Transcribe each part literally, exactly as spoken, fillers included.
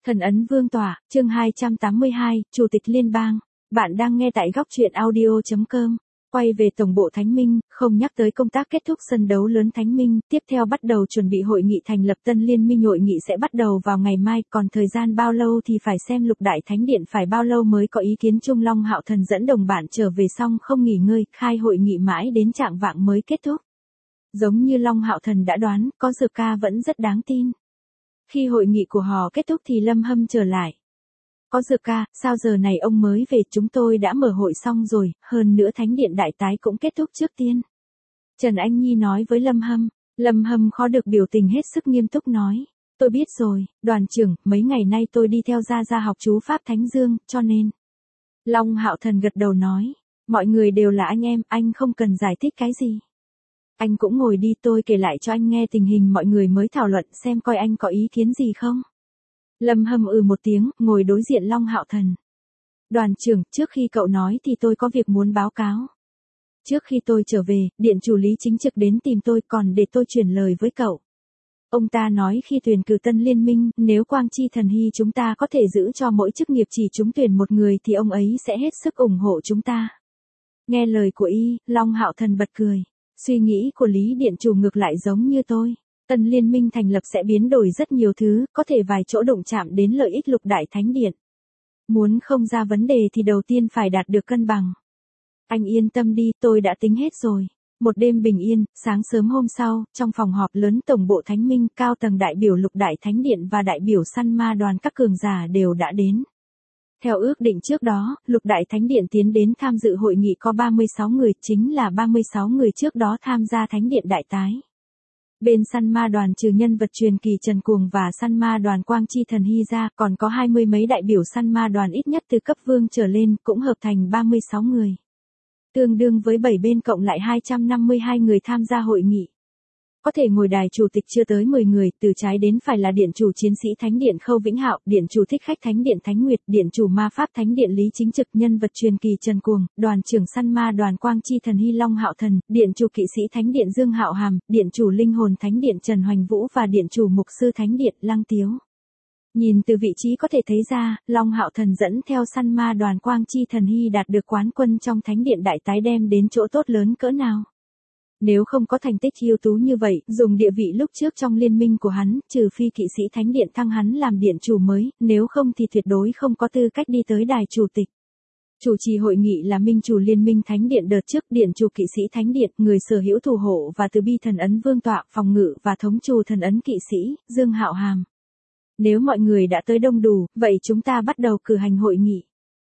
Thần ấn vương tọa, chương hai trăm tám mươi hai, Chủ tịch Liên bang. Bạn đang nghe tại góc truyện audio chấm com. Quay về tổng bộ Thánh Minh, không nhắc tới công tác kết thúc sân đấu lớn Thánh Minh, tiếp theo bắt đầu chuẩn bị hội nghị thành lập tân liên minh. Hội nghị sẽ bắt đầu vào ngày mai, còn thời gian bao lâu thì phải xem Lục Đại Thánh Điện phải bao lâu mới có ý kiến chung. Long Hạo Thần dẫn đồng bạn trở về xong không nghỉ ngơi, khai hội nghị mãi đến trạng vạng mới kết thúc. Giống như Long Hạo Thần đã đoán, có Dược Ca vẫn rất đáng tin. Khi hội nghị của họ kết thúc thì Lâm Hâm trở lại. Có Dược Ca, sao giờ này ông mới về? Chúng tôi đã mở hội xong rồi, hơn nữa Thánh Điện Đại Tái cũng kết thúc trước tiên. Trần Anh Nhi nói với Lâm Hâm. Lâm Hâm khó được biểu tình hết sức nghiêm túc nói. Tôi biết rồi, đoàn trưởng, mấy ngày nay tôi đi theo Gia Gia học chú Pháp Thánh Dương, cho nên. Long Hạo Thần gật đầu nói. Mọi người đều là anh em, anh không cần giải thích cái gì. Anh cũng ngồi đi, tôi kể lại cho anh nghe tình hình mọi người mới thảo luận xem coi anh có ý kiến gì không. Lâm Hâm ừ một tiếng, ngồi đối diện Long Hạo Thần. Đoàn trưởng, trước khi cậu nói thì tôi có việc muốn báo cáo. Trước khi tôi trở về, điện chủ Lý Chính Trực đến tìm tôi, còn để tôi truyền lời với cậu. Ông ta nói khi tuyển cử tân liên minh, nếu Quang Chi Thần Hy chúng ta có thể giữ cho mỗi chức nghiệp chỉ trúng tuyển một người thì ông ấy sẽ hết sức ủng hộ chúng ta. Nghe lời của y, Long Hạo Thần bật cười. Suy nghĩ của Lý Điện chủ ngược lại giống như tôi. Tân liên minh thành lập sẽ biến đổi rất nhiều thứ, có thể vài chỗ động chạm đến lợi ích Lục Đại Thánh Điện. Muốn không ra vấn đề thì đầu tiên phải đạt được cân bằng. Anh yên tâm đi, tôi đã tính hết rồi. Một đêm bình yên, sáng sớm hôm sau, trong phòng họp lớn tổng bộ Thánh Minh, cao tầng đại biểu Lục Đại Thánh Điện và đại biểu săn ma đoàn các cường giả đều đã đến. Theo ước định trước đó, Lục Đại Thánh Điện tiến đến tham dự hội nghị có ba mươi sáu người, chính là ba mươi sáu người trước đó tham gia Thánh Điện Đại Tái. Bên săn ma đoàn trừ nhân vật truyền kỳ Trần Cuồng và săn ma đoàn Quang Chi Thần Hy ra, còn có hai mươi mấy đại biểu săn ma đoàn ít nhất từ cấp vương trở lên, cũng hợp thành ba mươi sáu người. Tương đương với bảy bên cộng lại hai trăm năm mươi hai người tham gia hội nghị. Có thể ngồi đài chủ tịch chưa tới mười người, từ trái đến phải là điện chủ chiến sĩ Thánh Điện Khâu Vĩnh Hạo, điện chủ thích khách Thánh Điện Thánh Nguyệt, điện chủ ma pháp Thánh Điện Lý Chính Trực, nhân vật truyền kỳ Trần Cuồng, đoàn trưởng săn ma đoàn Quang Chi Thần Hy Long Hạo Thần, điện chủ kỵ sĩ Thánh Điện Dương Hạo Hàm, điện chủ linh hồn Thánh Điện Trần Hoành Vũ và điện chủ mục sư Thánh Điện Lăng Tiếu. Nhìn từ vị trí có thể thấy ra, Long Hạo Thần dẫn theo săn ma đoàn Quang Chi Thần Hy đạt được quán quân trong Thánh Điện Đại Tái đem đến chỗ tốt lớn cỡ nào. Nếu không có thành tích ưu tú như vậy, dùng địa vị lúc trước trong liên minh của hắn, trừ phi kỵ sĩ Thánh Điện thăng hắn làm điện chủ mới, nếu không thì tuyệt đối không có tư cách đi tới đài chủ tịch. Chủ trì hội nghị là minh chủ liên minh Thánh Điện đợt trước, điện chủ kỵ sĩ Thánh Điện, người sở hữu thủ hộ và từ bi thần ấn vương tọa, phòng ngự và thống chủ thần ấn kỵ sĩ, Dương Hạo Hàm. Nếu mọi người đã tới đông đủ, vậy chúng ta bắt đầu cử hành hội nghị.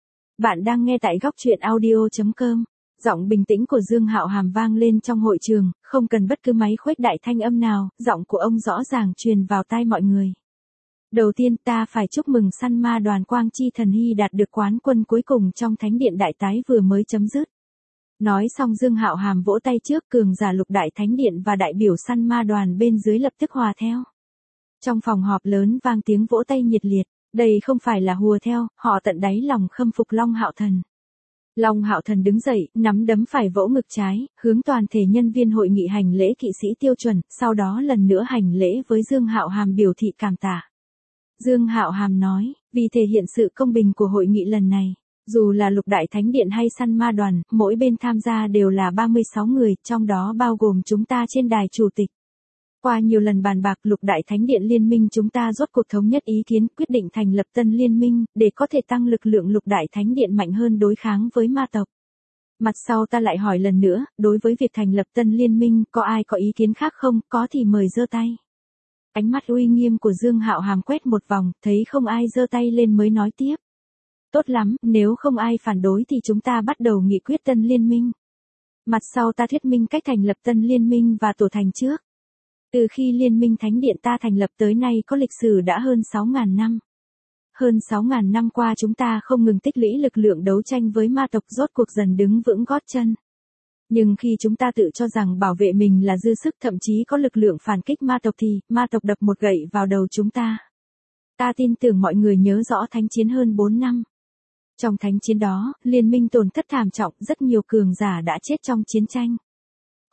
Bạn đang nghe tại góc truyện audio chấm com. Giọng bình tĩnh của Dương Hạo Hàm vang lên trong hội trường, không cần bất cứ máy khuếch đại thanh âm nào, giọng của ông rõ ràng truyền vào tai mọi người. Đầu tiên ta phải chúc mừng săn ma đoàn Quang Chi Thần Hy đạt được quán quân cuối cùng trong Thánh Điện Đại Tái vừa mới chấm dứt. Nói xong Dương Hạo Hàm vỗ tay trước, cường giả Lục Đại Thánh Điện và đại biểu săn ma đoàn bên dưới lập tức hòa theo. Trong phòng họp lớn vang tiếng vỗ tay nhiệt liệt, đây không phải là hùa theo, họ tận đáy lòng khâm phục Long Hạo Thần. Long Hạo Thần đứng dậy, nắm đấm phải vỗ ngực trái, hướng toàn thể nhân viên hội nghị hành lễ kỵ sĩ tiêu chuẩn, sau đó lần nữa hành lễ với Dương Hạo Hàm biểu thị cảm tạ. Dương Hạo Hàm nói, vì thể hiện sự công bình của hội nghị lần này, dù là Lục Đại Thánh Điện hay săn ma đoàn, mỗi bên tham gia đều là ba mươi sáu người, trong đó bao gồm chúng ta trên đài chủ tịch. Qua nhiều lần bàn bạc, Lục Đại Thánh Điện liên minh chúng ta rốt cuộc thống nhất ý kiến, quyết định thành lập tân liên minh, để có thể tăng lực lượng Lục Đại Thánh Điện mạnh hơn đối kháng với ma tộc. Mặt sau ta lại hỏi lần nữa, đối với việc thành lập tân liên minh, có ai có ý kiến khác không, có thì mời giơ tay. Ánh mắt uy nghiêm của Dương Hạo Hàm quét một vòng, thấy không ai giơ tay lên mới nói tiếp. Tốt lắm, nếu không ai phản đối thì chúng ta bắt đầu nghị quyết tân liên minh. Mặt sau ta thuyết minh cách thành lập tân liên minh và tổ thành trước. Từ khi Liên minh Thánh Điện ta thành lập tới nay có lịch sử đã hơn sáu nghìn năm. Hơn sáu nghìn năm qua chúng ta không ngừng tích lũy lực lượng đấu tranh với ma tộc, rốt cuộc dần đứng vững gót chân. Nhưng khi chúng ta tự cho rằng bảo vệ mình là dư sức, thậm chí có lực lượng phản kích ma tộc thì, ma tộc đập một gậy vào đầu chúng ta. Ta tin tưởng mọi người nhớ rõ thánh chiến hơn bốn năm. Trong thánh chiến đó, liên minh tổn thất thảm trọng, rất nhiều cường giả đã chết trong chiến tranh.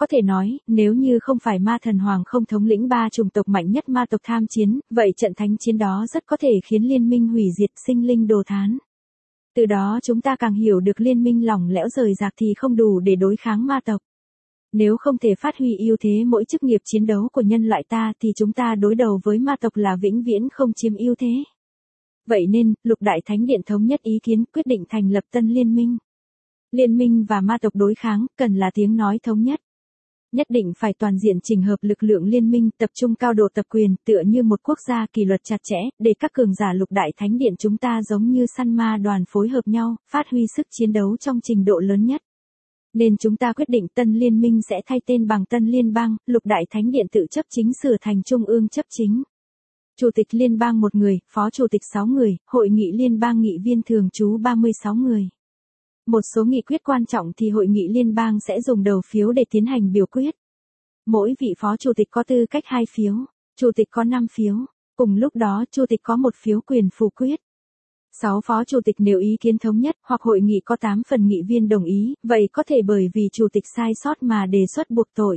Có thể nói, nếu như không phải ma thần hoàng không thống lĩnh ba chủng tộc mạnh nhất ma tộc tham chiến, vậy trận thánh chiến đó rất có thể khiến liên minh hủy diệt, sinh linh đồ thán. Từ đó chúng ta càng hiểu được liên minh lỏng lẽo rời rạc thì không đủ để đối kháng ma tộc. Nếu không thể phát huy ưu thế mỗi chức nghiệp chiến đấu của nhân loại ta thì chúng ta đối đầu với ma tộc là vĩnh viễn không chiếm ưu thế. Vậy nên, Lục Đại Thánh Điện thống nhất ý kiến quyết định thành lập tân liên minh. Liên minh và ma tộc đối kháng, cần là tiếng nói thống nhất. Nhất định phải toàn diện chỉnh hợp lực lượng liên minh, tập trung cao độ tập quyền, tựa như một quốc gia kỷ luật chặt chẽ, để các cường giả Lục Đại Thánh Điện chúng ta giống như săn ma đoàn phối hợp nhau, phát huy sức chiến đấu trong trình độ lớn nhất. Nên chúng ta quyết định tân liên minh sẽ thay tên bằng tân liên bang, Lục Đại Thánh Điện tự chấp chính sửa thành trung ương chấp chính. Chủ tịch liên bang một người, phó chủ tịch sáu người, hội nghị liên bang nghị viên thường trú ba mươi sáu người. Một số nghị quyết quan trọng thì hội nghị liên bang sẽ dùng đầu phiếu để tiến hành biểu quyết. Mỗi vị phó chủ tịch có tư cách hai phiếu, chủ tịch có năm phiếu, cùng lúc đó chủ tịch có một phiếu quyền phủ quyết. Sáu phó chủ tịch nếu ý kiến thống nhất hoặc hội nghị có tám phần nghị viên đồng ý, vậy có thể bởi vì chủ tịch sai sót mà đề xuất buộc tội.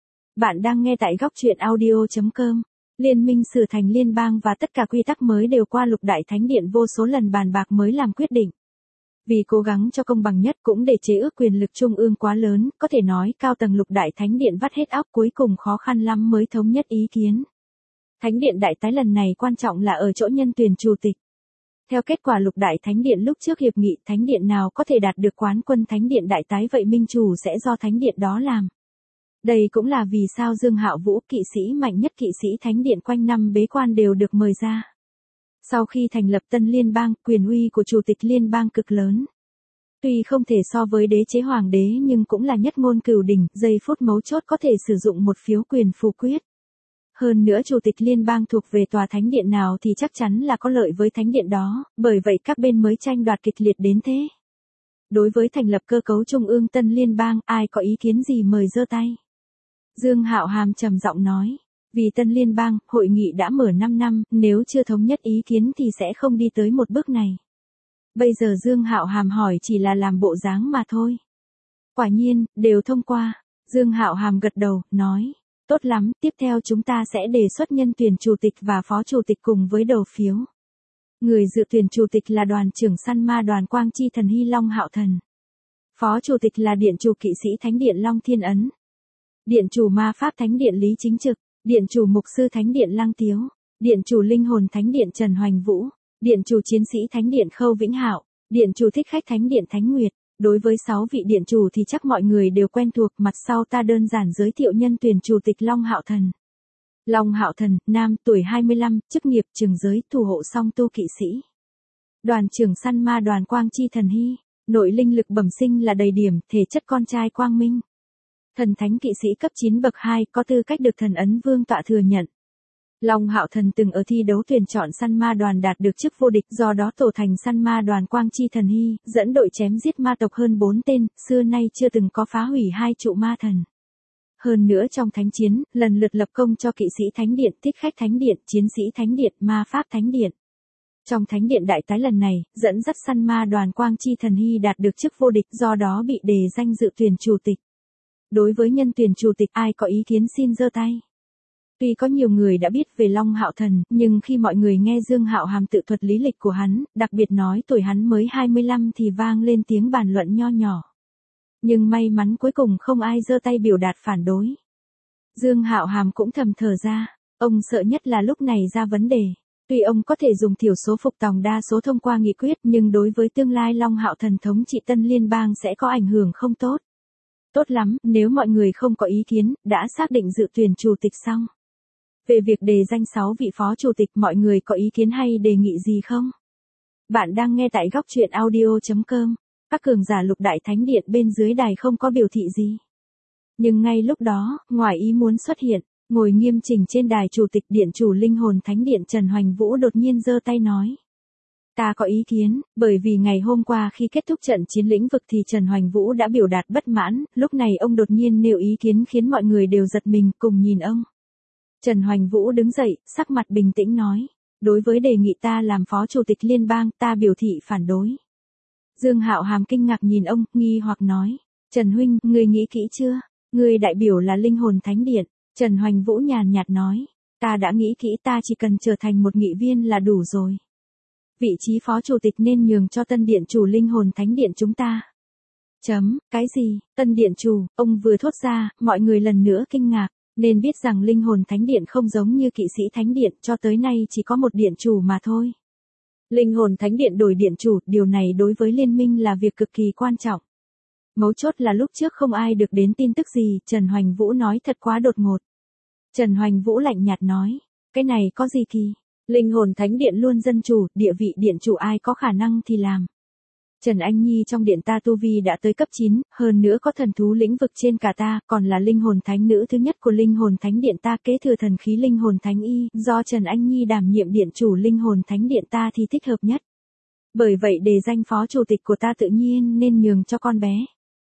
Bạn đang nghe tại góc truyện audio chấm com. Liên minh sửa thành liên bang và tất cả quy tắc mới đều qua Lục Đại Thánh Điện vô số lần bàn bạc mới làm quyết định. Vì cố gắng cho công bằng nhất cũng để chế ước quyền lực trung ương quá lớn, có thể nói cao tầng Lục Đại Thánh Điện vắt hết óc cuối cùng khó khăn lắm mới thống nhất ý kiến. Thánh Điện đại tái lần này quan trọng là ở chỗ nhân tuyển chủ tịch. Theo kết quả Lục Đại Thánh Điện lúc trước hiệp nghị, Thánh Điện nào có thể đạt được quán quân Thánh Điện đại tái vậy minh chủ sẽ do Thánh Điện đó làm. Đây cũng là vì sao Dương Hạo Vũ, kỵ sĩ mạnh nhất kỵ sĩ Thánh Điện quanh năm bế quan đều được mời ra. Sau khi thành lập tân liên bang, quyền uy của chủ tịch liên bang cực lớn. Tuy không thể so với đế chế hoàng đế nhưng cũng là nhất ngôn cửu đỉnh, giây phút mấu chốt có thể sử dụng một phiếu quyền phủ quyết. Hơn nữa chủ tịch liên bang thuộc về tòa thánh điện nào thì chắc chắn là có lợi với thánh điện đó, bởi vậy các bên mới tranh đoạt kịch liệt đến thế. Đối với thành lập cơ cấu trung ương tân liên bang, ai có ý kiến gì mời giơ tay. Dương Hạo Hàm trầm giọng nói. Vì tân liên bang, hội nghị đã mở năm năm, nếu chưa thống nhất ý kiến thì sẽ không đi tới một bước này. Bây giờ Dương Hạo Hàm hỏi chỉ là làm bộ dáng mà thôi. Quả nhiên, đều thông qua. Dương Hạo Hàm gật đầu, nói. Tốt lắm, tiếp theo chúng ta sẽ đề xuất nhân tuyển chủ tịch và phó chủ tịch cùng với đầu phiếu. Người dự tuyển chủ tịch là đoàn trưởng săn ma đoàn Quang Chi Thần Hy Long Hạo Thần. Phó chủ tịch là điện chủ kỵ sĩ Thánh Điện Long Thiên Ấn. Điện chủ ma pháp Thánh Điện Lý Chính Trực. Điện chủ mục sư Thánh Điện Lăng Tiếu, Điện chủ linh hồn Thánh Điện Trần Hoành Vũ, Điện chủ chiến sĩ Thánh Điện Khâu Vĩnh Hạo, Điện chủ thích khách Thánh Điện Thánh Nguyệt. Đối với sáu vị điện chủ thì chắc mọi người đều quen thuộc, mặt sau ta đơn giản giới thiệu nhân tuyển chủ tịch Long Hạo Thần. Long Hạo Thần, nam, tuổi hai mươi lăm, chức nghiệp trường giới, thủ hộ song tu kỵ sĩ. Đoàn trưởng săn ma đoàn Quang Chi Thần Hy, nội linh lực bẩm sinh là đầy điểm, thể chất con trai quang minh. Thần thánh kỵ sĩ cấp chín bậc hai, có tư cách được thần ấn vương tọa thừa nhận. Long Hạo Thần từng ở thi đấu tuyển chọn săn ma đoàn đạt được chức vô địch, do đó tổ thành săn ma đoàn Quang Chi Thần Hy, dẫn đội chém giết ma tộc hơn bốn tên, xưa nay chưa từng có phá hủy hai trụ ma thần. Hơn nữa trong thánh chiến, lần lượt lập công cho kỵ sĩ Thánh Điện, thích khách Thánh Điện, chiến sĩ Thánh Điện, ma pháp Thánh Điện. Trong Thánh Điện đại tái lần này, dẫn dắt săn ma đoàn Quang Chi Thần Hy đạt được chức vô địch, do đó bị đề danh dự tuyển chủ tịch. Đối với nhân tuyển chủ tịch, ai có ý kiến xin giơ tay. Tuy có nhiều người đã biết về Long Hạo Thần, nhưng khi mọi người nghe Dương Hạo Hàm tự thuật lý lịch của hắn, đặc biệt nói tuổi hắn mới hai mươi lăm thì vang lên tiếng bàn luận nho nhỏ. Nhưng may mắn cuối cùng không ai giơ tay biểu đạt phản đối. Dương Hạo Hàm cũng thầm thở ra, ông sợ nhất là lúc này ra vấn đề. Tuy ông có thể dùng thiểu số phục tòng đa số thông qua nghị quyết, nhưng đối với tương lai Long Hạo Thần thống trị tân liên bang sẽ có ảnh hưởng không tốt. Tốt lắm, nếu mọi người không có ý kiến, đã xác định dự tuyển chủ tịch xong. Về việc đề danh sáu vị phó chủ tịch, mọi người có ý kiến hay đề nghị gì không? Bạn đang nghe tại góc truyện audio chấm com. Các cường giả Lục Đại Thánh Điện bên dưới đài không có biểu thị gì. Nhưng ngay lúc đó, ngoài ý muốn xuất hiện, ngồi nghiêm chỉnh trên đài chủ tịch điện chủ linh hồn Thánh Điện Trần Hoành Vũ đột nhiên giơ tay nói. Ta có ý kiến, bởi vì ngày hôm qua khi kết thúc trận chiến lĩnh vực thì Trần Hoành Vũ đã biểu đạt bất mãn, lúc này ông đột nhiên nêu ý kiến khiến mọi người đều giật mình cùng nhìn ông. Trần Hoành Vũ đứng dậy, sắc mặt bình tĩnh nói, đối với đề nghị ta làm phó chủ tịch liên bang, ta biểu thị phản đối. Dương Hạo Hàm kinh ngạc nhìn ông, nghi hoặc nói, Trần huynh, người nghĩ kỹ chưa? Người đại biểu là linh hồn thánh điện, Trần Hoành Vũ nhàn nhạt nói. Ta đã nghĩ kỹ, ta chỉ cần trở thành một nghị viên là đủ rồi. Vị trí phó chủ tịch nên nhường cho tân điện chủ linh hồn thánh điện chúng ta. Chấm, cái gì, tân điện chủ, ông vừa thốt ra, mọi người lần nữa kinh ngạc, nên biết rằng linh hồn thánh điện không giống như kỵ sĩ thánh điện, cho tới nay chỉ có một điện chủ mà thôi. Linh hồn thánh điện đổi điện chủ, điều này đối với liên minh là việc cực kỳ quan trọng. Mấu chốt là lúc trước không ai được đến tin tức gì, Trần Hoành Vũ nói thật quá đột ngột. Trần Hoành Vũ lạnh nhạt nói, cái này có gì kỳ, linh hồn thánh điện luôn dân chủ, địa vị điện chủ ai có khả năng thì làm. Trần Anh Nhi trong điện ta tu vi đã tới cấp chín, hơn nữa có thần thú lĩnh vực trên cả ta, còn là linh hồn thánh nữ thứ nhất của linh hồn thánh điện ta, kế thừa thần khí linh hồn thánh y, do Trần Anh Nhi đảm nhiệm điện chủ linh hồn thánh điện ta thì thích hợp nhất. Bởi vậy đề danh phó chủ tịch của ta tự nhiên nên nhường cho con bé.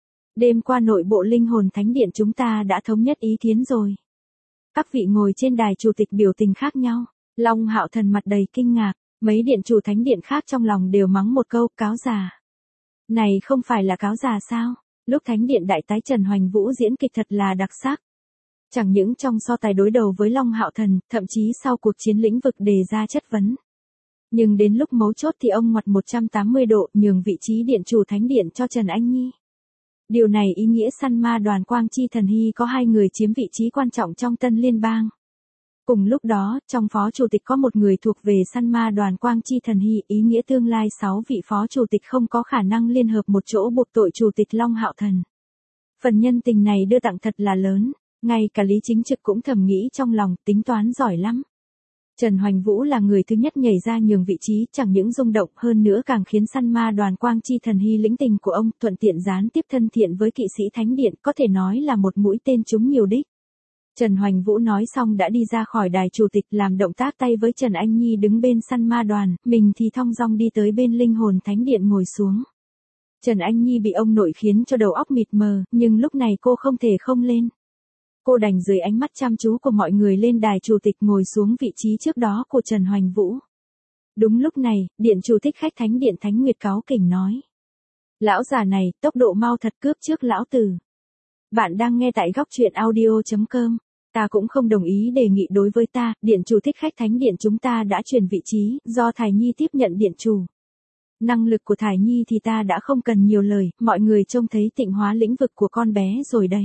Đêm qua nội bộ linh hồn thánh điện chúng ta đã thống nhất ý kiến rồi. Các vị ngồi trên đài chủ tịch biểu tình khác nhau, Long Hạo Thần mặt đầy kinh ngạc, mấy điện chủ thánh điện khác trong lòng đều mắng một câu, cáo già. Này không phải là cáo già sao? Lúc thánh điện đại tái Trần Hoành Vũ diễn kịch thật là đặc sắc. Chẳng những trong so tài đối đầu với Long Hạo Thần, thậm chí sau cuộc chiến lĩnh vực đề ra chất vấn. Nhưng đến lúc mấu chốt thì ông ngoặt một trăm tám mươi độ nhường vị trí điện chủ thánh điện cho Trần Anh Nhi. Điều này ý nghĩa săn ma đoàn Quang Chi Thần Hy có hai người chiếm vị trí quan trọng trong tân liên bang. Cùng lúc đó, trong phó chủ tịch có một người thuộc về săn ma đoàn Quang Chi Thần Hy, ý nghĩa tương lai sáu vị phó chủ tịch không có khả năng liên hợp một chỗ buộc tội chủ tịch Long Hạo Thần. Phần nhân tình này đưa tặng thật là lớn, ngay cả Lý Chính Trực cũng thầm nghĩ trong lòng, tính toán giỏi lắm. Trần Hoành Vũ là người thứ nhất nhảy ra nhường vị trí, chẳng những rung động hơn nữa càng khiến săn ma đoàn Quang Chi Thần Hy lĩnh tình của ông, thuận tiện gián tiếp thân thiện với kỵ sĩ thánh điện, có thể nói là một mũi tên trúng nhiều đích. Trần Hoành Vũ nói xong đã đi ra khỏi đài chủ tịch, làm động tác tay với Trần Anh Nhi đứng bên săn ma đoàn, mình thì thong dong đi tới bên linh hồn thánh điện ngồi xuống. Trần Anh Nhi bị ông nội khiến cho đầu óc mịt mờ, nhưng lúc này cô không thể không lên. Cô đành dưới ánh mắt chăm chú của mọi người lên đài chủ tịch ngồi xuống vị trí trước đó của Trần Hoành Vũ. Đúng lúc này, điện chủ thích khách thánh điện Thánh Nguyệt cáu kỉnh nói. Lão già này, tốc độ mau thật, cướp trước lão tử. Bạn đang nghe tại góc truyện audio chấm com. Ta cũng không đồng ý đề nghị đối với ta, điện chủ thích khách thánh điện chúng ta đã chuyển vị trí, do Thải Nhi tiếp nhận điện chủ. Năng lực của Thải Nhi thì ta đã không cần nhiều lời, mọi người trông thấy tịnh hóa lĩnh vực của con bé rồi đấy.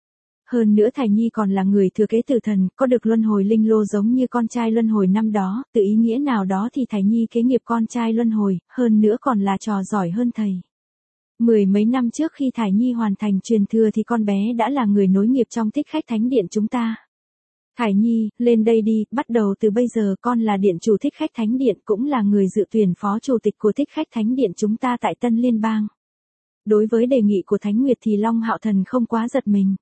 Hơn nữa Thải Nhi còn là người thừa kế tử thần, có được luân hồi linh lô giống như con trai luân hồi năm đó, tự ý nghĩa nào đó thì Thải Nhi kế nghiệp con trai luân hồi, hơn nữa còn là trò giỏi hơn thầy. Mười mấy năm trước khi Thải Nhi hoàn thành truyền thừa thì con bé đã là người nối nghiệp trong thích khách thánh điện chúng ta. Thải Nhi, lên đây đi, bắt đầu từ bây giờ con là điện chủ thích khách thánh điện, cũng là người dự tuyển phó chủ tịch của thích khách thánh điện chúng ta tại Tân Liên bang. Đối với đề nghị của Thánh Nguyệt thì Long Hạo Thần không quá giật mình.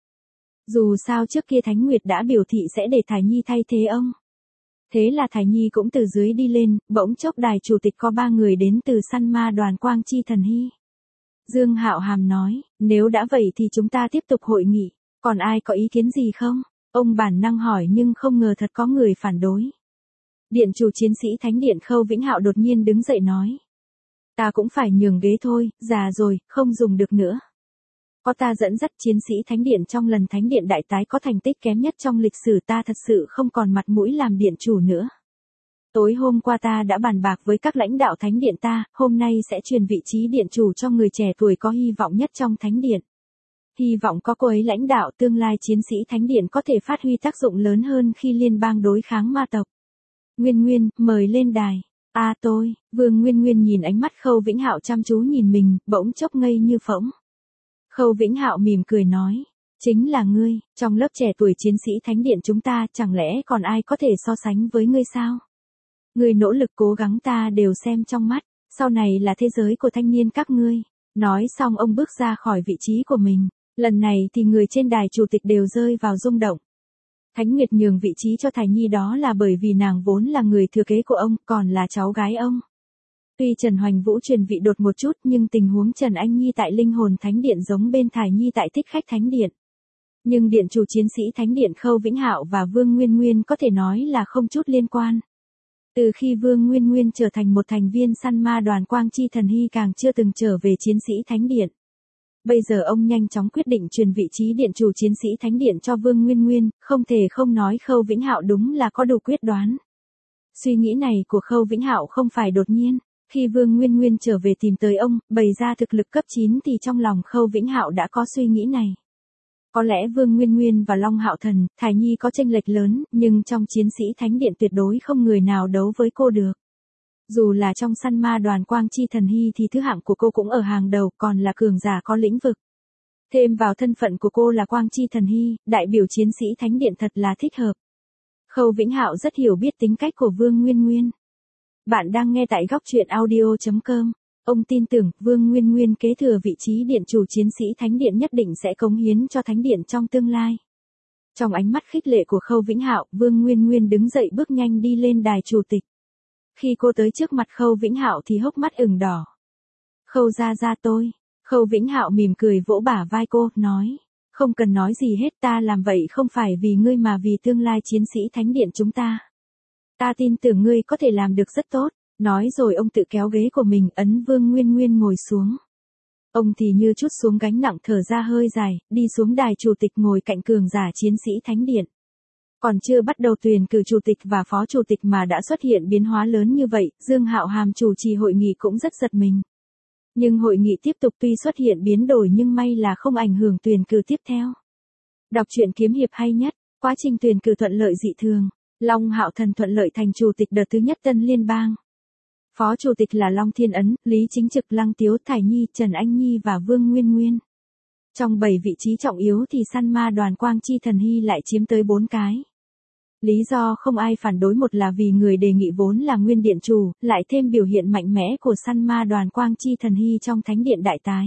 Dù sao trước kia Thánh Nguyệt đã biểu thị sẽ để Thải Nhi thay thế ông. Thế là Thải Nhi cũng từ dưới đi lên, bỗng chốc đài chủ tịch có ba người đến từ săn ma đoàn Quang Chi Thần Hy. Dương Hạo Hàm nói, nếu đã vậy thì chúng ta tiếp tục hội nghị, còn ai có ý kiến gì không? Ông bản năng hỏi nhưng không ngờ thật có người phản đối. Điện chủ chiến sĩ Thánh điện Khâu Vĩnh Hạo đột nhiên đứng dậy nói. Ta cũng phải nhường ghế thôi, già rồi, không dùng được nữa. Có ta dẫn dắt chiến sĩ Thánh điện trong lần Thánh điện đại tái có thành tích kém nhất trong lịch sử, ta thật sự không còn mặt mũi làm điện chủ nữa. Tối hôm qua ta đã bàn bạc với các lãnh đạo Thánh điện ta, hôm nay sẽ truyền vị trí điện chủ cho người trẻ tuổi có hy vọng nhất trong Thánh điện. Hy vọng có cô ấy lãnh đạo tương lai chiến sĩ Thánh điện có thể phát huy tác dụng lớn hơn khi liên bang đối kháng ma tộc. Nguyên Nguyên, mời lên đài. A à, tôi, Vương Nguyên Nguyên nhìn ánh mắt Khâu Vĩnh Hạo chăm chú nhìn mình, bỗng chốc ngây như phỗng. Khâu Vĩnh Hạo mỉm cười nói, chính là ngươi, trong lớp trẻ tuổi chiến sĩ Thánh điện chúng ta, chẳng lẽ còn ai có thể so sánh với ngươi sao? Ngươi nỗ lực cố gắng ta đều xem trong mắt, sau này là thế giới của thanh niên các ngươi. Nói xong ông bước ra khỏi vị trí của mình, lần này thì người trên đài chủ tịch đều rơi vào rung động. Thánh Nguyệt nhường vị trí cho Thải Nhi đó là bởi vì nàng vốn là người thừa kế của ông, còn là cháu gái ông. Tuy Trần Hoành Vũ truyền vị đột một chút nhưng tình huống Trần Anh Nhi tại Linh hồn Thánh điện giống bên Thải Nhi tại Thích khách Thánh điện. Nhưng điện chủ chiến sĩ Thánh điện Khâu Vĩnh Hạo và Vương Nguyên Nguyên có thể nói là không chút liên quan. Từ khi Vương Nguyên Nguyên trở thành một thành viên săn ma đoàn Quang Chi Thần Hy càng chưa từng trở về chiến sĩ Thánh điện. Bây giờ ông nhanh chóng quyết định truyền vị trí điện chủ chiến sĩ thánh điện cho Vương Nguyên Nguyên, không thể không nói Khâu Vĩnh Hạo đúng là có đủ quyết đoán. Suy nghĩ này của Khâu Vĩnh Hạo không phải đột nhiên, khi Vương Nguyên Nguyên trở về tìm tới ông, bày ra thực lực cấp chín thì trong lòng Khâu Vĩnh Hạo đã có suy nghĩ này. Có lẽ Vương Nguyên Nguyên và Long Hạo Thần, Thải Nhi có chênh lệch lớn, nhưng trong chiến sĩ thánh điện tuyệt đối không người nào đấu với cô được. Dù là trong săn ma đoàn Quang Chi Thần Hy thì thứ hạng của cô cũng ở hàng đầu, còn là cường giả có lĩnh vực. Thêm vào thân phận của cô là Quang Chi Thần Hy, đại biểu chiến sĩ thánh điện thật là thích hợp. Khâu Vĩnh Hạo rất hiểu biết tính cách của Vương Nguyên Nguyên. Bạn đang nghe tại góc truyện audio chấm com. Ông tin tưởng Vương Nguyên Nguyên kế thừa vị trí điện chủ chiến sĩ thánh điện nhất định sẽ cống hiến cho thánh điện trong tương lai. Trong ánh mắt khích lệ của Khâu Vĩnh Hạo, Vương Nguyên Nguyên đứng dậy bước nhanh đi lên đài chủ tịch. Khi cô tới trước mặt Khâu Vĩnh Hạo thì hốc mắt ửng đỏ. Khâu gia gia tôi. Khâu Vĩnh Hạo mỉm cười vỗ bả vai cô, nói. Không cần nói gì hết, ta làm vậy không phải vì ngươi mà vì tương lai chiến sĩ thánh điện chúng ta. Ta tin tưởng ngươi có thể làm được rất tốt. Nói rồi ông tự kéo ghế của mình ấn Vương Nguyên Nguyên ngồi xuống. Ông thì như trút xuống gánh nặng thở ra hơi dài, đi xuống đài chủ tịch ngồi cạnh cường giả chiến sĩ thánh điện. Còn chưa bắt đầu tuyển cử chủ tịch và phó chủ tịch mà đã xuất hiện biến hóa lớn như vậy, Dương Hạo Hàm chủ trì hội nghị cũng rất giật mình. Nhưng hội nghị tiếp tục tuy xuất hiện biến đổi nhưng may là không ảnh hưởng tuyển cử tiếp theo. Đọc truyện kiếm hiệp hay nhất, quá trình tuyển cử thuận lợi dị thường. Long Hạo Thần thuận lợi thành chủ tịch đợt thứ nhất Tân Liên bang. Phó chủ tịch là Long Thiên Ấn, Lý Chính Trực, Lăng Tiếu, Thải Nhi, Trần Anh Nhi và Vương Nguyên Nguyên. Trong bảy vị trí trọng yếu thì săn ma đoàn Quang Chi Thần Hy lại chiếm tới bốn cái. Lý do không ai phản đối một là vì người đề nghị vốn là nguyên điện chủ, lại thêm biểu hiện mạnh mẽ của săn ma đoàn Quang Chi Thần Hy trong thánh điện đại tái.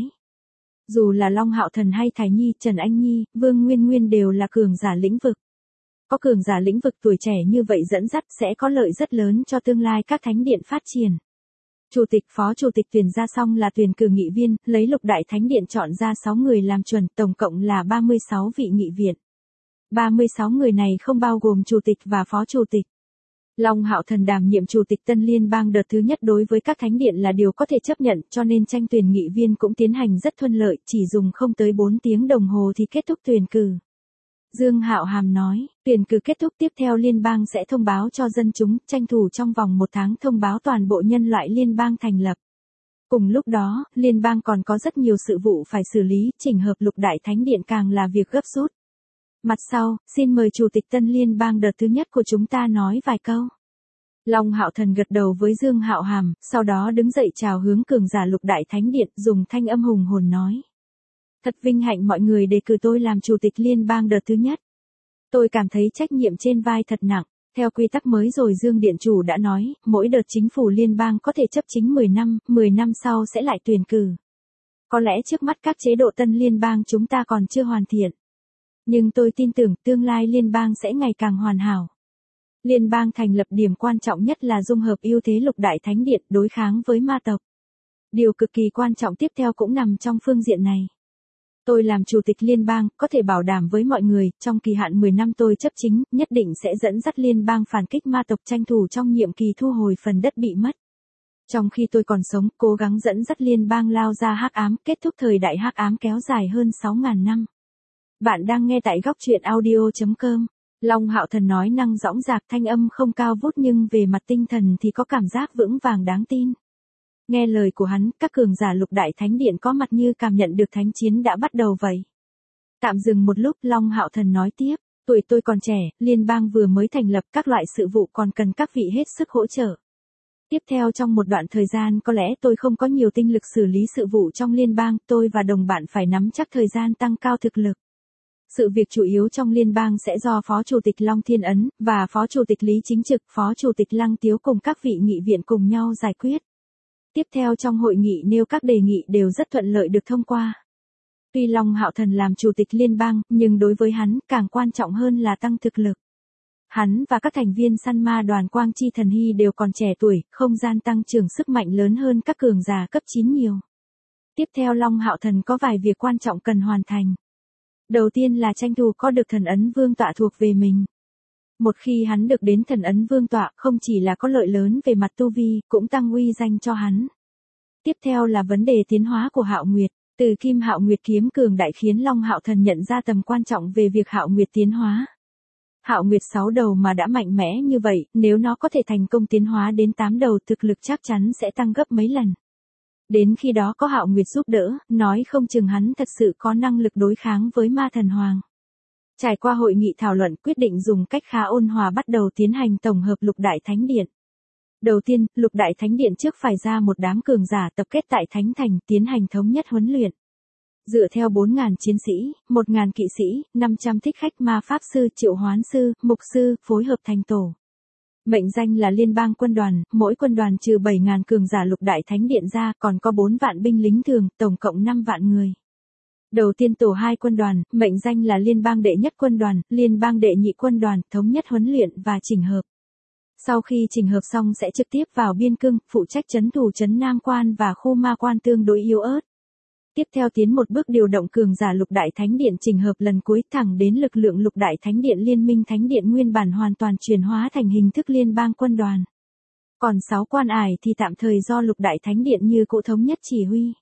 Dù là Long Hạo Thần hay Thải Nhi, Trần Anh Nhi, Vương Nguyên Nguyên đều là cường giả lĩnh vực. Có cường giả lĩnh vực tuổi trẻ như vậy dẫn dắt sẽ có lợi rất lớn cho tương lai các thánh điện phát triển. Chủ tịch, phó chủ tịch tuyển ra xong là tuyển cử nghị viên, lấy lục đại thánh điện chọn ra sáu người làm chuẩn, tổng cộng là ba mươi sáu vị nghị viện. ba mươi sáu người này không bao gồm chủ tịch và phó chủ tịch. Long Hạo Thần đảm nhiệm chủ tịch Tân Liên bang đợt thứ nhất đối với các thánh điện là điều có thể chấp nhận, cho nên tranh tuyển nghị viên cũng tiến hành rất thuận lợi, chỉ dùng không tới bốn tiếng đồng hồ thì kết thúc tuyển cử. Dương Hạo Hàm nói, tuyển cử kết thúc tiếp theo liên bang sẽ thông báo cho dân chúng, tranh thủ trong vòng một tháng thông báo toàn bộ nhân loại liên bang thành lập. Cùng lúc đó, liên bang còn có rất nhiều sự vụ phải xử lý, chỉnh hợp lục đại thánh điện càng là việc gấp rút. Mặt sau, xin mời chủ tịch Tân Liên bang đợt thứ nhất của chúng ta nói vài câu. Long Hạo Thần gật đầu với Dương Hạo Hàm, sau đó đứng dậy chào hướng cường giả lục đại thánh điện, dùng thanh âm hùng hồn nói. Thật vinh hạnh mọi người đề cử tôi làm chủ tịch liên bang đợt thứ nhất. Tôi cảm thấy trách nhiệm trên vai thật nặng. Theo quy tắc mới rồi Dương Điện Chủ đã nói, mỗi đợt chính phủ liên bang có thể chấp chính mười năm, mười năm sau sẽ lại tuyển cử. Có lẽ trước mắt các chế độ Tân Liên bang chúng ta còn chưa hoàn thiện. Nhưng tôi tin tưởng tương lai liên bang sẽ ngày càng hoàn hảo. Liên bang thành lập điểm quan trọng nhất là dung hợp ưu thế lục đại thánh điện đối kháng với ma tộc. Điều cực kỳ quan trọng tiếp theo cũng nằm trong phương diện này. Tôi làm chủ tịch liên bang, có thể bảo đảm với mọi người, trong kỳ hạn mười năm tôi chấp chính, nhất định sẽ dẫn dắt liên bang phản kích ma tộc tranh thủ trong nhiệm kỳ thu hồi phần đất bị mất. Trong khi tôi còn sống, cố gắng dẫn dắt liên bang lao ra hắc ám, kết thúc thời đại hắc ám kéo dài hơn sáu nghìn năm. Bạn đang nghe tại góc truyện audio chấm com. Long Hạo Thần nói năng dõng dạc, thanh âm không cao vút nhưng về mặt tinh thần thì có cảm giác vững vàng đáng tin. Nghe lời của hắn, các cường giả lục đại thánh điện có mặt như cảm nhận được thánh chiến đã bắt đầu vậy. Tạm dừng một lúc, Long Hạo Thần nói tiếp, tuổi tôi còn trẻ, liên bang vừa mới thành lập, các loại sự vụ còn cần các vị hết sức hỗ trợ. Tiếp theo trong một đoạn thời gian có lẽ tôi không có nhiều tinh lực xử lý sự vụ trong liên bang, tôi và đồng bạn phải nắm chắc thời gian tăng cao thực lực. Sự việc chủ yếu trong liên bang sẽ do Phó Chủ tịch Long Thiên Ấn, và Phó Chủ tịch Lý Chính Trực, Phó Chủ tịch Lăng Tiếu cùng các vị nghị viện cùng nhau giải quyết. Tiếp theo trong hội nghị nêu các đề nghị đều rất thuận lợi được thông qua. Tuy Long Hạo Thần làm chủ tịch liên bang, nhưng đối với hắn, càng quan trọng hơn là tăng thực lực. Hắn và các thành viên săn ma đoàn Quang Chi Thần Hy đều còn trẻ tuổi, không gian tăng trưởng sức mạnh lớn hơn các cường giả cấp chín nhiều. Tiếp theo Long Hạo Thần có vài việc quan trọng cần hoàn thành. Đầu tiên là tranh thủ có được thần ấn vương tọa thuộc về mình. Một khi hắn được đến thần ấn vương tọa, không chỉ là có lợi lớn về mặt tu vi, cũng tăng uy danh cho hắn. Tiếp theo là vấn đề tiến hóa của Hạo Nguyệt. Từ Kim Hạo Nguyệt kiếm cường đại khiến Long Hạo Thần nhận ra tầm quan trọng về việc Hạo Nguyệt tiến hóa. Hạo Nguyệt sáu đầu mà đã mạnh mẽ như vậy, nếu nó có thể thành công tiến hóa đến tám đầu, thực lực chắc chắn sẽ tăng gấp mấy lần. Đến khi đó có Hạo Nguyệt giúp đỡ, nói không chừng hắn thật sự có năng lực đối kháng với Ma Thần Hoàng. Trải qua hội nghị thảo luận, quyết định dùng cách khá ôn hòa bắt đầu tiến hành tổng hợp Lục Đại Thánh Điện. Đầu tiên, Lục Đại Thánh Điện trước phải ra một đám cường giả tập kết tại Thánh Thành tiến hành thống nhất huấn luyện. Dựa theo bốn nghìn chiến sĩ, một nghìn kỵ sĩ, năm trăm thích khách ma pháp sư, triệu hoán sư, mục sư, phối hợp thành tổ. Mệnh danh là Liên bang quân đoàn, mỗi quân đoàn trừ bảy nghìn cường giả Lục Đại Thánh Điện ra còn có bốn vạn binh lính thường, tổng cộng năm vạn người. Đầu tiên tổ hai quân đoàn, mệnh danh là Liên bang đệ nhất quân đoàn, Liên bang đệ nhị quân đoàn, thống nhất huấn luyện và chỉnh hợp. Sau khi chỉnh hợp xong sẽ trực tiếp vào biên cương, phụ trách trấn thủ trấn Nam Quan và khu Ma Quan tương đối yếu ớt. Tiếp theo tiến một bước điều động cường giả Lục Đại Thánh Điện chỉnh hợp lần cuối thẳng đến lực lượng Lục Đại Thánh Điện Liên minh Thánh Điện nguyên bản hoàn toàn chuyển hóa thành hình thức liên bang quân đoàn. Còn sáu quan ải thì tạm thời do Lục Đại Thánh Điện như cũ thống nhất chỉ huy.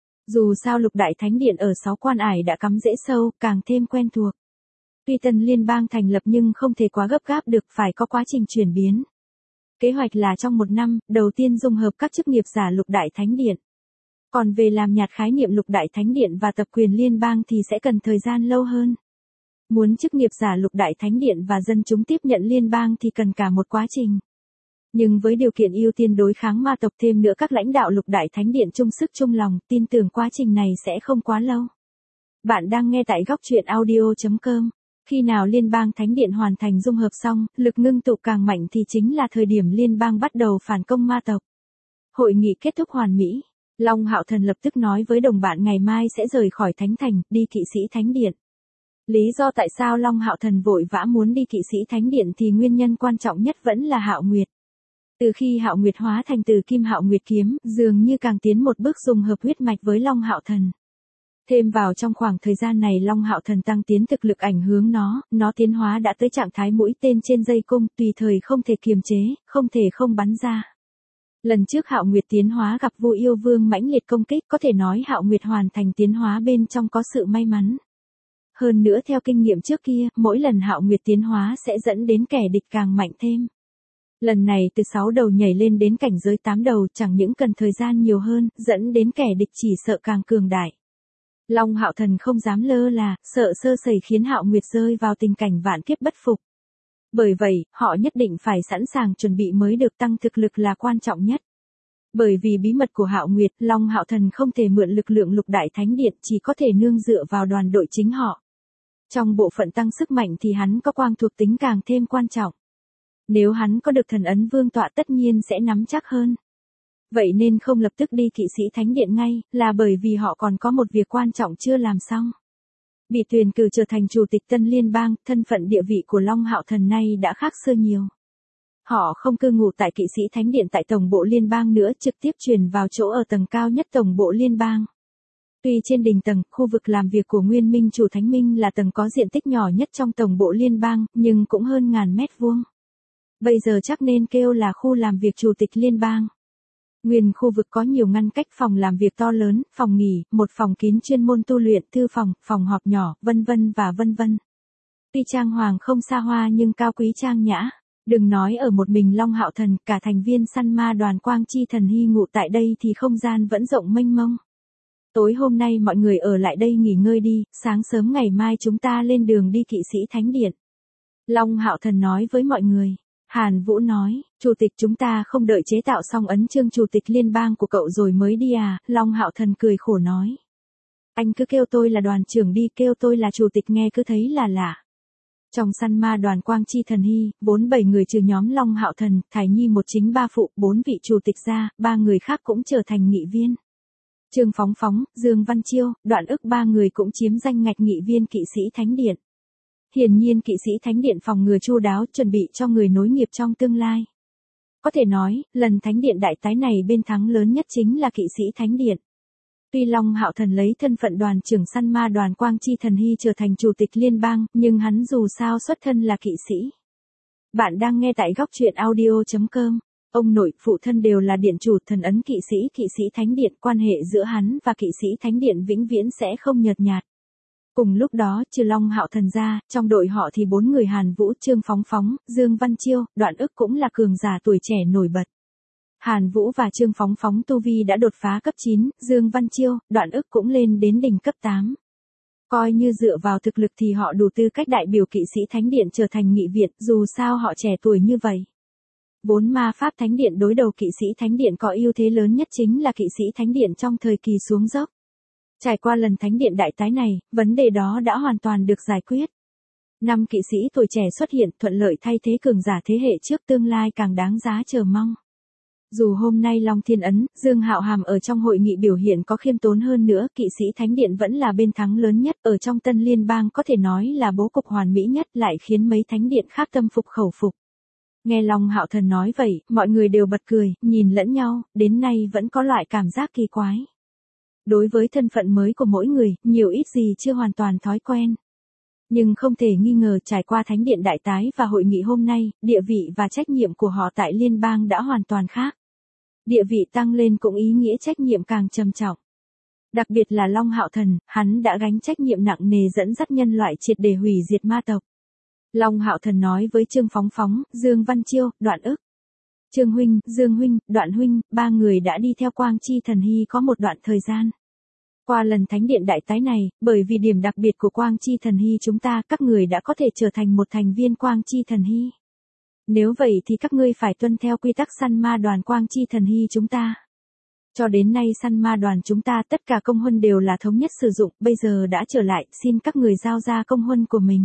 Dù sao Lục Đại Thánh Điện ở sáu quan ải đã cắm rễ sâu, càng thêm quen thuộc. Tuy tân liên bang thành lập nhưng không thể quá gấp gáp được, phải có quá trình chuyển biến. Kế hoạch là trong một năm, đầu tiên dung hợp các chức nghiệp giả Lục Đại Thánh Điện. Còn về làm nhạt khái niệm Lục Đại Thánh Điện và tập quyền liên bang thì sẽ cần thời gian lâu hơn. Muốn chức nghiệp giả Lục Đại Thánh Điện và dân chúng tiếp nhận liên bang thì cần cả một quá trình. Nhưng với điều kiện ưu tiên đối kháng ma tộc, thêm nữa các lãnh đạo Lục Đại Thánh Điện chung sức chung lòng, tin tưởng quá trình này sẽ không quá lâu. Bạn đang nghe tại góc truyện audio chấm com. Khi nào Liên bang Thánh Điện hoàn thành dung hợp xong, lực ngưng tụ càng mạnh thì chính là thời điểm liên bang bắt đầu phản công ma tộc. Hội nghị kết thúc hoàn mỹ. Long Hạo Thần lập tức nói với đồng bạn ngày mai sẽ rời khỏi Thánh Thành, đi Kỵ sĩ Thánh Điện. Lý do tại sao Long Hạo Thần vội vã muốn đi Kỵ sĩ Thánh Điện thì nguyên nhân quan trọng nhất vẫn là Hạo Nguyệt. Từ khi Hạo Nguyệt hóa thành từ Kim Hạo Nguyệt kiếm, dường như càng tiến một bước dung hợp huyết mạch với Long Hạo Thần. Thêm vào trong khoảng thời gian này Long Hạo Thần tăng tiến thực lực ảnh hưởng nó, nó tiến hóa đã tới trạng thái mũi tên trên dây cung, tùy thời không thể kiềm chế, không thể không bắn ra. Lần trước Hạo Nguyệt tiến hóa gặp Vu Yêu Vương mãnh liệt công kích, có thể nói Hạo Nguyệt hoàn thành tiến hóa bên trong có sự may mắn. Hơn nữa theo kinh nghiệm trước kia, mỗi lần Hạo Nguyệt tiến hóa sẽ dẫn đến kẻ địch càng mạnh thêm. Lần này từ sáu đầu nhảy lên đến cảnh giới tám đầu, chẳng những cần thời gian nhiều hơn, dẫn đến kẻ địch chỉ sợ càng cường đại. Long Hạo Thần không dám lơ là, sợ sơ sẩy khiến Hạo Nguyệt rơi vào tình cảnh vạn kiếp bất phục. Bởi vậy, họ nhất định phải sẵn sàng chuẩn bị mới được, tăng thực lực là quan trọng nhất. Bởi vì bí mật của Hạo Nguyệt, Long Hạo Thần không thể mượn lực lượng Lục Đại Thánh Điện, chỉ có thể nương dựa vào đoàn đội chính họ. Trong bộ phận tăng sức mạnh thì hắn có quang thuộc tính càng thêm quan trọng. Nếu hắn có được thần ấn vương tọa tất nhiên sẽ nắm chắc hơn. Vậy nên không lập tức đi Kỵ sĩ Thánh Điện ngay, là bởi vì họ còn có một việc quan trọng chưa làm xong. Bị tuyển cử trở thành chủ tịch tân liên bang, thân phận địa vị của Long Hạo Thần nay đã khác xưa nhiều. Họ không cư ngụ tại Kỵ sĩ Thánh Điện tại tổng bộ liên bang nữa, trực tiếp chuyển vào chỗ ở tầng cao nhất tổng bộ liên bang. Tuy trên đỉnh tầng, khu vực làm việc của Nguyên Minh Chủ Thánh Minh là tầng có diện tích nhỏ nhất trong tổng bộ liên bang, nhưng cũng hơn ngàn mét vuông. Bây giờ chắc nên kêu là khu làm việc chủ tịch liên bang. Nguyên khu vực có nhiều ngăn cách, phòng làm việc to lớn, phòng nghỉ, một phòng kín chuyên môn tu luyện, thư phòng, phòng họp nhỏ, vân vân và vân vân. Tuy trang hoàng không xa hoa nhưng cao quý trang nhã. Đừng nói ở một mình Long Hạo Thần, cả thành viên săn ma đoàn Quang Chi Thần Hy ngụ tại đây thì không gian vẫn rộng mênh mông. Tối hôm nay mọi người ở lại đây nghỉ ngơi đi, sáng sớm ngày mai chúng ta lên đường đi Kỵ sĩ Thánh Điện. Long Hạo Thần nói với mọi người. Hàn Vũ nói, chủ tịch chúng ta không đợi chế tạo xong ấn chương chủ tịch liên bang của cậu rồi mới đi à, Long Hạo Thần cười khổ nói. Anh cứ kêu tôi là đoàn trưởng đi, kêu tôi là chủ tịch nghe cứ thấy là lạ. Trong săn ma đoàn Quang Chi Thần Hy, bốn bảy người trừ nhóm Long Hạo Thần, Thái Nhi một chính ba phụ, bốn vị chủ tịch ra, ba người khác cũng trở thành nghị viên. Trương Phóng Phóng, Dương Văn Chiêu, Đoạn Ức ba người cũng chiếm danh ngạch nghị viên Kỵ sĩ Thánh Điện. Hiển nhiên Kỵ sĩ Thánh Điện phòng ngừa chu đáo, chuẩn bị cho người nối nghiệp trong tương lai. Có thể nói, lần Thánh Điện đại tái này bên thắng lớn nhất chính là Kỵ sĩ Thánh Điện. Tuy Long Hạo Thần lấy thân phận đoàn trưởng săn ma đoàn Quang Chi Thần Hy trở thành chủ tịch liên bang, nhưng hắn dù sao xuất thân là kỵ sĩ. Bạn đang nghe tại góc truyện audio chấm com. Ông nội, phụ thân đều là điện chủ thần ấn kỵ sĩ kỵ sĩ thánh điện, quan hệ giữa hắn và kỵ sĩ thánh điện vĩnh viễn sẽ không nhợt nhạt. Cùng lúc đó, trừ Long Hạo Thần ra, trong đội họ thì bốn người Hàn Vũ, Trương Phóng Phóng, Dương Văn Chiêu, Đoạn Ức cũng là cường giả tuổi trẻ nổi bật. Hàn Vũ và Trương Phóng Phóng tu vi đã đột phá cấp chín, Dương Văn Chiêu, Đoạn Ức cũng lên đến đỉnh cấp tám. Coi như dựa vào thực lực thì họ đủ tư cách đại biểu kỵ sĩ thánh điện trở thành nghị viện, dù sao họ trẻ tuổi như vậy. Vốn ma pháp thánh điện đối đầu kỵ sĩ thánh điện có ưu thế lớn nhất chính là kỵ sĩ thánh điện trong thời kỳ xuống dốc. Trải qua lần thánh điện đại tái này, vấn đề đó đã hoàn toàn được giải quyết. Năm kỵ sĩ tuổi trẻ xuất hiện thuận lợi thay thế cường giả thế hệ trước, tương lai càng đáng giá chờ mong. Dù hôm nay Long Thiên Ấn, Dương Hạo Hàm ở trong hội nghị biểu hiện có khiêm tốn hơn nữa, kỵ sĩ thánh điện vẫn là bên thắng lớn nhất, ở trong Tân Liên bang có thể nói là bố cục hoàn mỹ nhất, lại khiến mấy thánh điện khác tâm phục khẩu phục. Nghe Long Hạo Thần nói vậy, mọi người đều bật cười, nhìn lẫn nhau, đến nay vẫn có loại cảm giác kỳ quái. Đối với thân phận mới của mỗi người, nhiều ít gì chưa hoàn toàn thói quen. Nhưng không thể nghi ngờ trải qua thánh điện đại tái và hội nghị hôm nay, địa vị và trách nhiệm của họ tại liên bang đã hoàn toàn khác. Địa vị tăng lên cũng ý nghĩa trách nhiệm càng trầm trọng. Đặc biệt là Long Hạo Thần, hắn đã gánh trách nhiệm nặng nề dẫn dắt nhân loại triệt để hủy diệt ma tộc. Long Hạo Thần nói với Trương Phóng Phóng, Dương Văn Chiêu, Đoạn Ức. Trương huynh, Dương huynh, Đoạn huynh, ba người đã đi theo Quang Chi Thần Hy có một đoạn thời gian. Qua lần thánh điện đại tái này, bởi vì điểm đặc biệt của Quang Chi Thần Hy chúng ta, các người đã có thể trở thành một thành viên Quang Chi Thần Hy. Nếu vậy thì các ngươi phải tuân theo quy tắc săn ma đoàn Quang Chi Thần Hy chúng ta. Cho đến nay săn ma đoàn chúng ta tất cả công huân đều là thống nhất sử dụng, bây giờ đã trở lại, xin các người giao ra công huân của mình.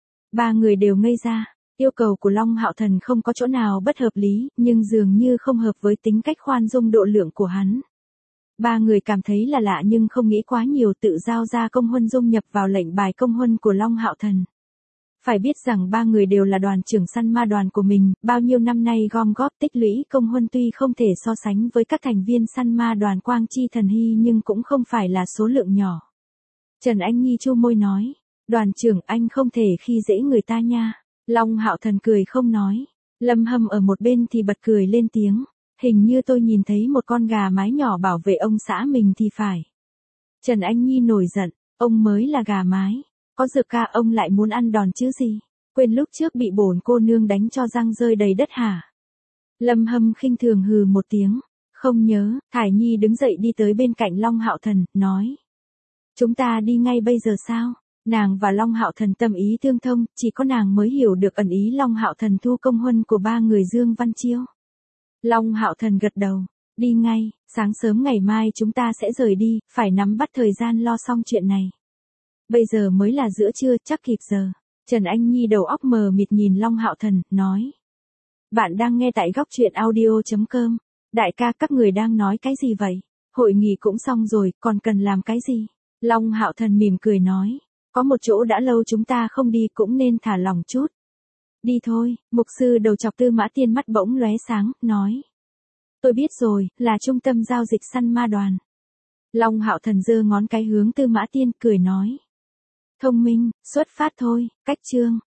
Ba người đều ngây ra, yêu cầu của Long Hạo Thần không có chỗ nào bất hợp lý, nhưng dường như không hợp với tính cách khoan dung độ lượng của hắn. Ba người cảm thấy là lạ nhưng không nghĩ quá nhiều, tự giao ra công huân dung nhập vào lệnh bài công huân của Long Hạo Thần. Phải biết rằng ba người đều là đoàn trưởng săn ma đoàn của mình, bao nhiêu năm nay gom góp tích lũy công huân tuy không thể so sánh với các thành viên săn ma đoàn Quang Chi Thần Hy nhưng cũng không phải là số lượng nhỏ. Trần Anh Nhi chu môi nói, đoàn trưởng anh không thể khi dễ người ta nha. Long Hạo Thần cười không nói. Lâm Hâm ở một bên thì bật cười lên tiếng, hình như tôi nhìn thấy một con gà mái nhỏ bảo vệ ông xã mình thì phải. Trần Anh Nhi nổi giận, ông mới là gà mái. Có dược ca ông lại muốn ăn đòn chứ gì, quên lúc trước bị bổn cô nương đánh cho răng rơi đầy đất hả? Lâm Hâm khinh thường hừ một tiếng, không nhớ. Thải Nhi đứng dậy đi tới bên cạnh Long Hạo Thần, nói. Chúng ta đi ngay bây giờ sao? Nàng và Long Hạo Thần tâm ý tương thông, chỉ có nàng mới hiểu được ẩn ý Long Hạo Thần thu công huân của ba người Dương Văn Chiêu. Long Hạo Thần gật đầu, đi ngay, sáng sớm ngày mai chúng ta sẽ rời đi, phải nắm bắt thời gian lo xong chuyện này. Bây giờ mới là giữa trưa, chắc kịp giờ. Trần Anh Nhi đầu óc mờ mịt nhìn Long Hạo Thần, nói. Bạn đang nghe tại góc truyện audio chấm com. Đại ca, các người đang nói cái gì vậy? Hội nghị cũng xong rồi, còn cần làm cái gì? Long Hạo Thần mỉm cười nói. Có một chỗ đã lâu chúng ta không đi cũng nên thả lỏng chút. Đi thôi, mục sư đầu chọc Tư Mã Tiên mắt bỗng lóe sáng, nói. Tôi biết rồi, là trung tâm giao dịch săn ma đoàn. Long Hạo Thần giơ ngón cái hướng Tư Mã Tiên, cười nói. Thông minh, xuất phát thôi, cách chương.